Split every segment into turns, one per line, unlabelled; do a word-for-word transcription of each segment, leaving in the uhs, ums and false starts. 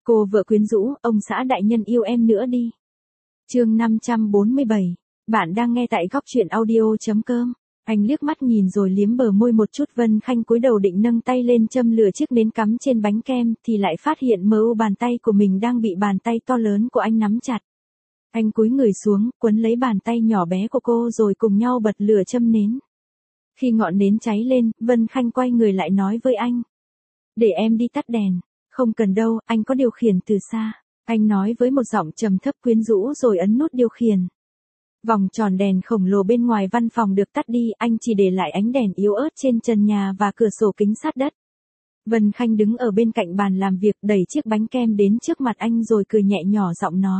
Cô vợ quyến rũ, ông xã đại nhân yêu em nữa đi. Chương năm trăm bốn mươi bảy. Bạn đang nghe tại góc truyện audio chấm com. Anh liếc mắt nhìn rồi liếm bờ môi một chút. Vân Khanh cúi đầu định nâng tay lên châm lửa chiếc nến cắm trên bánh kem thì lại phát hiện mờ u bàn tay của mình đang bị bàn tay to lớn của anh nắm chặt. Anh cúi người xuống, quấn lấy bàn tay nhỏ bé của cô rồi cùng nhau bật lửa châm nến. Khi ngọn nến cháy lên, Vân Khanh quay người lại nói với anh. Để em đi tắt đèn. Không cần đâu, anh có điều khiển từ xa. Anh nói với một giọng trầm thấp quyến rũ rồi ấn nút điều khiển. Vòng tròn đèn khổng lồ bên ngoài văn phòng được tắt đi, anh chỉ để lại ánh đèn yếu ớt trên trần nhà và cửa sổ kính sát đất. Vân Khanh đứng ở bên cạnh bàn làm việc đẩy chiếc bánh kem đến trước mặt anh rồi cười nhẹ nhỏ giọng nói.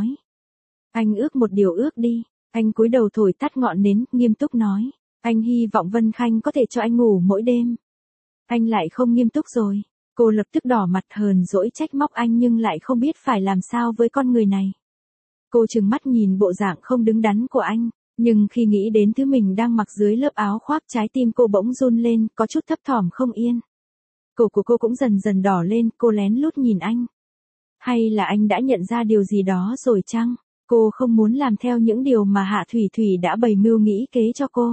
Anh ước một điều ước đi. Anh cúi đầu thổi tắt ngọn nến, nghiêm túc nói. Anh hy vọng Vân Khanh có thể cho anh ngủ mỗi đêm. Anh lại không nghiêm túc rồi. Cô lập tức đỏ mặt hờn dỗi trách móc anh nhưng lại không biết phải làm sao với con người này. Cô trừng mắt nhìn bộ dạng không đứng đắn của anh, nhưng khi nghĩ đến thứ mình đang mặc dưới lớp áo khoác trái tim cô bỗng run lên, có chút thấp thỏm không yên. Cổ của cô cũng dần dần đỏ lên, cô lén lút nhìn anh. Hay là anh đã nhận ra điều gì đó rồi chăng? Cô không muốn làm theo những điều mà Hạ Thủy Thủy đã bày mưu nghĩ kế cho cô.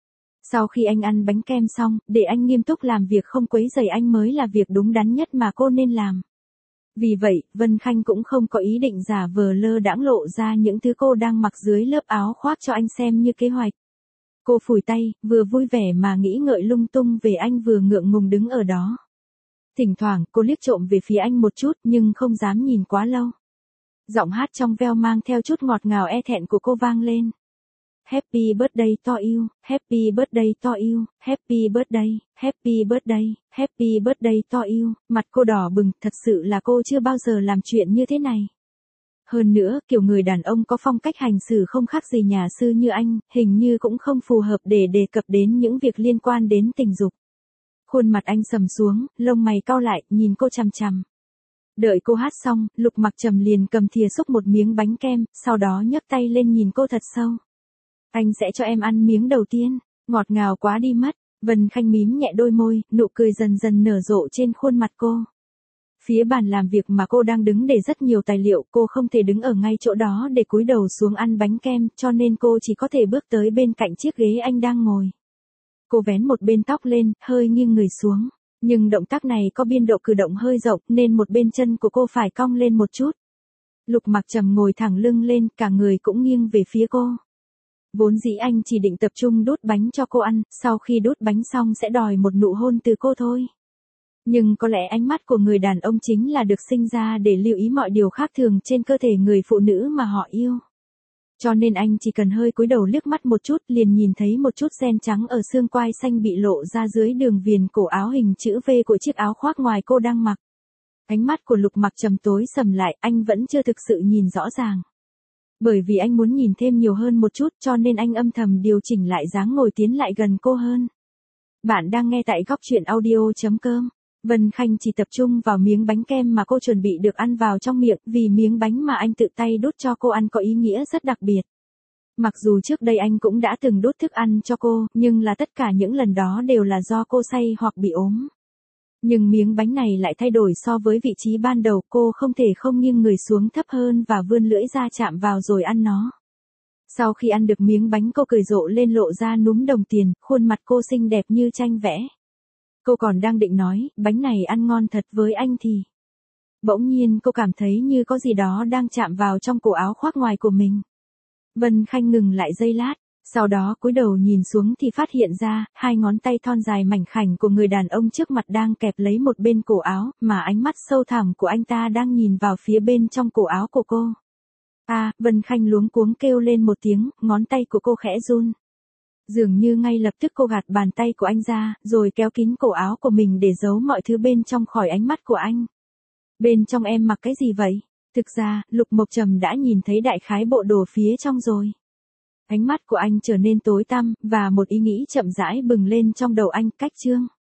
Sau khi anh ăn bánh kem xong, để anh nghiêm túc làm việc không quấy rầy anh mới là việc đúng đắn nhất mà cô nên làm. Vì vậy, Vân Khanh cũng không có ý định giả vờ lơ đãng lộ ra những thứ cô đang mặc dưới lớp áo khoác cho anh xem như kế hoạch. Cô phủi tay, vừa vui vẻ mà nghĩ ngợi lung tung về anh vừa ngượng ngùng đứng ở đó. Thỉnh thoảng, cô liếc trộm về phía anh một chút nhưng không dám nhìn quá lâu. Giọng hát trong veo mang theo chút ngọt ngào e thẹn của cô vang lên. Happy birthday to you, happy birthday to you, happy birthday, happy birthday, happy birthday to you. Mặt cô đỏ bừng, thật sự là cô chưa bao giờ làm chuyện như thế này. Hơn nữa, kiểu người đàn ông có phong cách hành xử không khác gì nhà sư như anh, hình như cũng không phù hợp để đề cập đến những việc liên quan đến tình dục. Khuôn mặt anh sầm xuống, lông mày cau lại, nhìn cô chằm chằm. Đợi cô hát xong, Lục Mặc Trầm liền cầm thìa xúc một miếng bánh kem, sau đó nhấc tay lên nhìn cô thật sâu. Anh sẽ cho em ăn miếng đầu tiên, ngọt ngào quá đi mất. Vân Khanh mím nhẹ đôi môi, nụ cười dần dần nở rộ trên khuôn mặt cô. Phía bàn làm việc mà cô đang đứng để rất nhiều tài liệu, cô không thể đứng ở ngay chỗ đó để cúi đầu xuống ăn bánh kem, cho nên cô chỉ có thể bước tới bên cạnh chiếc ghế anh đang ngồi. Cô vén một bên tóc lên, hơi nghiêng người xuống, nhưng động tác này có biên độ cử động hơi rộng nên một bên chân của cô phải cong lên một chút. Lục Mặc Trầm ngồi thẳng lưng lên, cả người cũng nghiêng về phía cô. Vốn dĩ anh chỉ định tập trung đút bánh cho cô ăn, sau khi đút bánh xong sẽ đòi một nụ hôn từ cô thôi. Nhưng có lẽ ánh mắt của người đàn ông chính là được sinh ra để lưu ý mọi điều khác thường trên cơ thể người phụ nữ mà họ yêu. Cho nên anh chỉ cần hơi cúi đầu liếc mắt một chút liền nhìn thấy một chút ren trắng ở xương quai xanh bị lộ ra dưới đường viền cổ áo hình chữ V của chiếc áo khoác ngoài cô đang mặc. Ánh mắt của Lục Mặc Trầm tối sầm lại, anh vẫn chưa thực sự nhìn rõ ràng. Bởi vì anh muốn nhìn thêm nhiều hơn một chút cho nên anh âm thầm điều chỉnh lại dáng ngồi tiến lại gần cô hơn. Bạn đang nghe tại góc truyện audio chấm com. Vân Khanh chỉ tập trung vào miếng bánh kem mà cô chuẩn bị được ăn vào trong miệng, vì miếng bánh mà anh tự tay đút cho cô ăn có ý nghĩa rất đặc biệt. Mặc dù trước đây anh cũng đã từng đút thức ăn cho cô, nhưng là tất cả những lần đó đều là do cô say hoặc bị ốm. Nhưng miếng bánh này lại thay đổi so với vị trí ban đầu, cô không thể không nghiêng người xuống thấp hơn và vươn lưỡi ra chạm vào rồi ăn nó. Sau khi ăn được miếng bánh cô cười rộ lên lộ ra núm đồng tiền, khuôn mặt cô xinh đẹp như tranh vẽ. Cô còn đang định nói, bánh này ăn ngon thật với anh thì. Bỗng nhiên cô cảm thấy như có gì đó đang chạm vào trong cổ áo khoác ngoài của mình. Vân Khanh ngừng lại giây lát. Sau đó cúi đầu nhìn xuống thì phát hiện ra, hai ngón tay thon dài mảnh khảnh của người đàn ông trước mặt đang kẹp lấy một bên cổ áo, mà ánh mắt sâu thẳm của anh ta đang nhìn vào phía bên trong cổ áo của cô. À, Vân Khanh luống cuống kêu lên một tiếng, ngón tay của cô khẽ run. Dường như ngay lập tức cô gạt bàn tay của anh ra, rồi kéo kín cổ áo của mình để giấu mọi thứ bên trong khỏi ánh mắt của anh. Bên trong em mặc cái gì vậy? Thực ra, Lục Mộc Trầm đã nhìn thấy đại khái bộ đồ phía trong rồi. Ánh mắt của anh trở nên tối tăm, và một ý nghĩ chậm rãi bừng lên trong đầu anh, cách chương.